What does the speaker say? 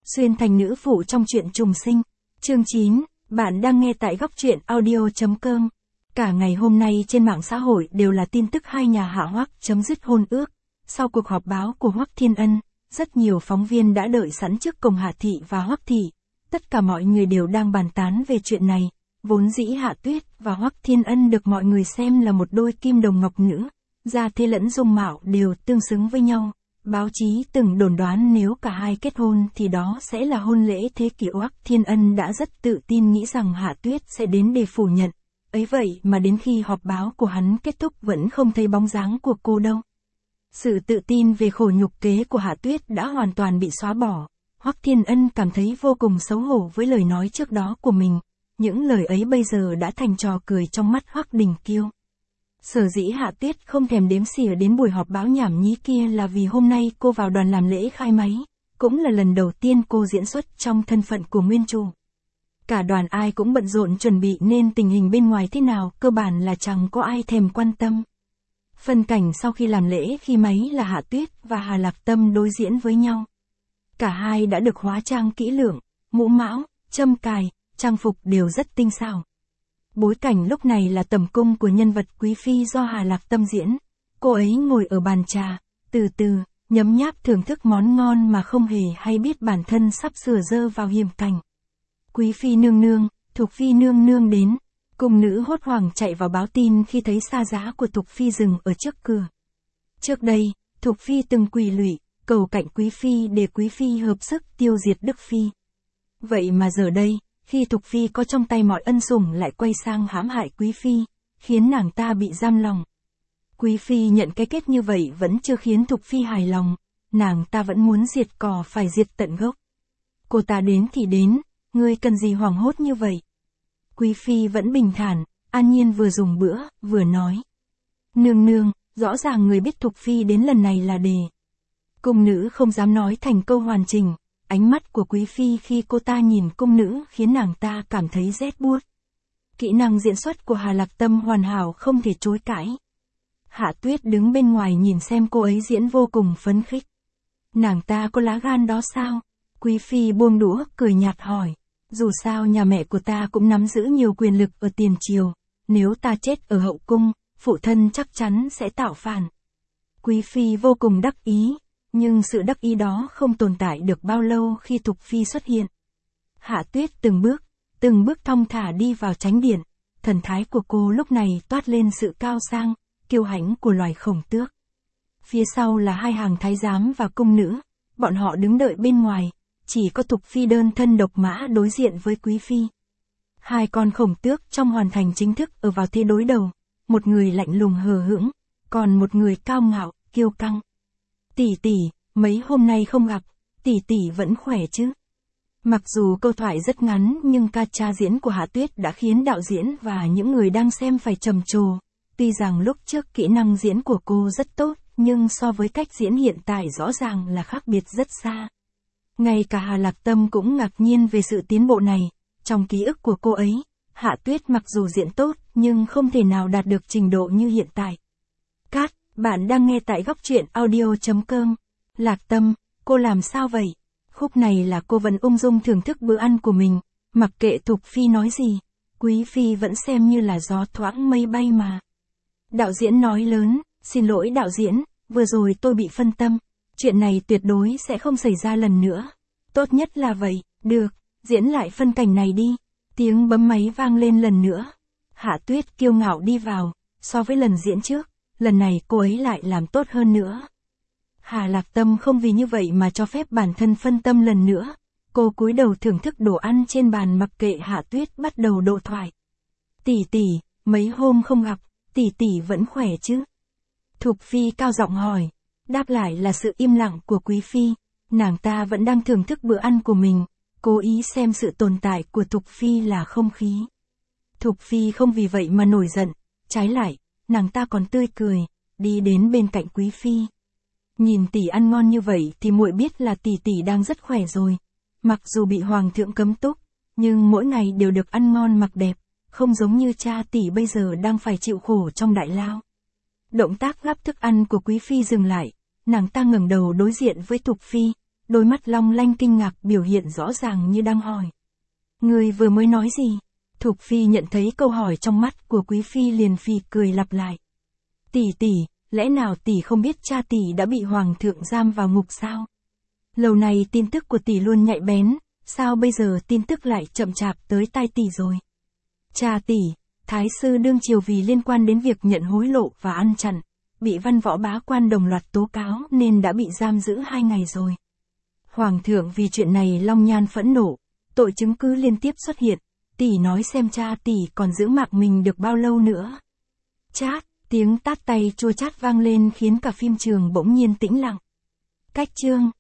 Xuyên thành nữ phụ trong truyện trùng sinh. Chương 9, bạn đang nghe tại góc truyện audio.com. Cả ngày hôm nay trên mạng xã hội đều là tin tức hai nhà Hạ Hoắc chấm dứt hôn ước. Sau cuộc họp báo của Hoắc Thiên Ân, rất nhiều phóng viên đã đợi sẵn trước cổng Hạ Thị và Hoắc Thị. Tất cả mọi người đều đang bàn tán về chuyện này. Vốn dĩ Hạ Tuyết và Hoắc Thiên Ân được mọi người xem là một đôi kim đồng ngọc nữ, gia thế lẫn dung mạo đều tương xứng với nhau. Báo chí từng đồn đoán nếu cả hai kết hôn thì đó sẽ là hôn lễ thế kỷ. Hoắc Thiên Ân đã rất tự tin nghĩ rằng Hạ Tuyết sẽ đến để phủ nhận. Ấy vậy mà đến khi họp báo của hắn kết thúc vẫn không thấy bóng dáng của cô đâu. Sự tự tin về khổ nhục kế của Hạ Tuyết đã hoàn toàn bị xóa bỏ. Hoắc Thiên Ân cảm thấy vô cùng xấu hổ với lời nói trước đó của mình. Những lời ấy bây giờ đã thành trò cười trong mắt Hoắc Đình Kiêu. Sở dĩ Hạ Tuyết không thèm đếm xỉa đến buổi họp báo nhảm nhí kia là vì hôm nay cô vào đoàn làm lễ khai máy, cũng là lần đầu tiên cô diễn xuất trong thân phận của nguyên chủ. Cả đoàn ai cũng bận rộn chuẩn bị nên tình hình bên ngoài thế nào cơ bản là chẳng có ai thèm quan tâm. Phân cảnh sau khi làm lễ khi máy là Hạ Tuyết và Hà Lạc Tâm đối diễn với nhau. Cả hai đã được hóa trang kỹ lưỡng, mũ mão, châm cài, trang phục đều rất tinh xảo. Bối cảnh lúc này là tầm cung của nhân vật quý phi do Hà Lạc Tâm diễn. Cô ấy ngồi ở bàn trà, từ từ, nhấm nháp thưởng thức món ngon mà không hề hay biết bản thân sắp sửa rơi vào hiểm cảnh. Quý phi nương nương, Thục phi nương nương đến. Cung nữ hốt hoảng chạy vào báo tin khi thấy xa giá của Thục phi dừng ở trước cửa. Trước đây, Thục phi từng quỳ lụy, cầu cạnh quý phi để quý phi hợp sức tiêu diệt Đức phi. Vậy mà giờ đây, khi Thục phi có trong tay mọi ân sủng lại quay sang hãm hại quý phi, khiến nàng ta bị giam lòng. Quý phi nhận cái kết như vậy vẫn chưa khiến Thục phi hài lòng, nàng ta vẫn muốn diệt cỏ phải diệt tận gốc. Cô ta đến thì đến, ngươi cần gì hoảng hốt như vậy? Quý phi vẫn bình thản, an nhiên vừa dùng bữa, vừa nói. Nương nương, rõ ràng người biết Thục phi đến lần này là để. Cung nữ không dám nói thành câu hoàn chỉnh. Ánh mắt của quý phi khi cô ta nhìn cung nữ khiến nàng ta cảm thấy rét buốt. Kỹ năng diễn xuất của Hà Lạc Tâm hoàn hảo không thể chối cãi. Hạ Tuyết đứng bên ngoài nhìn xem cô ấy diễn vô cùng phấn khích. Nàng ta có lá gan đó sao? Quý phi buông đũa cười nhạt hỏi. Dù sao nhà mẹ của ta cũng nắm giữ nhiều quyền lực ở tiền triều. Nếu ta chết ở hậu cung, phụ thân chắc chắn sẽ tạo phản. Quý phi vô cùng đắc ý. Nhưng sự đắc ý đó không tồn tại được bao lâu khi Thục phi xuất hiện. Hạ Tuyết từng bước thong thả đi vào chánh điện, thần thái của cô lúc này toát lên sự cao sang, kiêu hãnh của loài khổng tước. Phía sau là hai hàng thái giám và cung nữ, bọn họ đứng đợi bên ngoài, chỉ có Thục phi đơn thân độc mã đối diện với quý phi. Hai con khổng tước trong hoàn thành chính thức ở vào thế đối đầu, một người lạnh lùng hờ hững, còn một người cao ngạo, kiêu căng. Tỷ tỷ, mấy hôm nay không gặp, tỷ tỷ vẫn khỏe chứ? Mặc dù câu thoại rất ngắn nhưng ca tra diễn của Hạ Tuyết đã khiến đạo diễn và những người đang xem phải trầm trồ. Tuy rằng lúc trước kỹ năng diễn của cô rất tốt, nhưng so với cách diễn hiện tại rõ ràng là khác biệt rất xa. Ngay cả Hà Lạc Tâm cũng ngạc nhiên về sự tiến bộ này. Trong ký ức của cô ấy, Hạ Tuyết mặc dù diễn tốt nhưng không thể nào đạt được trình độ như hiện tại. Cát. Bạn đang nghe tại góc truyện audio.com. Lạc Tâm, cô làm sao vậy? Khúc này là cô vẫn ung dung thưởng thức bữa ăn của mình, mặc kệ Thục phi nói gì, quý phi vẫn xem như là gió thoáng mây bay mà. Đạo diễn nói lớn, xin lỗi đạo diễn, vừa rồi tôi bị phân tâm, chuyện này tuyệt đối sẽ không xảy ra lần nữa. Tốt nhất là vậy, được, diễn lại phân cảnh này đi. Tiếng bấm máy vang lên lần nữa. Hạ Tuyết kiêu ngạo đi vào, so với lần diễn trước. Lần này cô ấy lại làm tốt hơn nữa. Hà Lạc Tâm không vì như vậy mà cho phép bản thân phân tâm lần nữa. Cô cúi đầu thưởng thức đồ ăn trên bàn mặc kệ Hạ Tuyết bắt đầu độ thoại. Tỷ tỷ, mấy hôm không gặp, tỷ tỷ vẫn khỏe chứ? Thục phi cao giọng hỏi. Đáp lại là sự im lặng của quý phi. Nàng ta vẫn đang thưởng thức bữa ăn của mình, cố ý xem sự tồn tại của Thục phi là không khí. Thục phi không vì vậy mà nổi giận, trái lại. Nàng ta còn tươi cười, đi đến bên cạnh quý phi. Nhìn tỷ ăn ngon như vậy thì muội biết là tỷ tỷ đang rất khỏe rồi. Mặc dù bị hoàng thượng cấm túc, nhưng mỗi ngày đều được ăn ngon mặc đẹp, không giống như cha tỷ bây giờ đang phải chịu khổ trong đại lao. Động tác gắp thức ăn của quý phi dừng lại, nàng ta ngẩng đầu đối diện với Thục phi, đôi mắt long lanh kinh ngạc biểu hiện rõ ràng như đang hỏi. Người vừa mới nói gì? Thục Phi nhận thấy câu hỏi trong mắt của Quý Phi liền phì cười lặp lại. Tỷ tỷ, lẽ nào tỷ không biết cha tỷ đã bị hoàng thượng giam vào ngục sao? Lâu này tin tức của tỷ luôn nhạy bén, sao bây giờ tin tức lại chậm chạp tới tai tỷ rồi? Cha tỷ, Thái sư đương triều vì liên quan đến việc nhận hối lộ và ăn chặn, bị văn võ bá quan đồng loạt tố cáo nên đã bị giam giữ 2 ngày rồi. Hoàng thượng vì chuyện này long nhan phẫn nộ, tội chứng cứ liên tiếp xuất hiện, tỷ nói xem cha tỷ còn giữ mạng mình được bao lâu nữa. Chát, tiếng tát tay chua chát vang lên khiến cả phim trường bỗng nhiên tĩnh lặng. Cách chương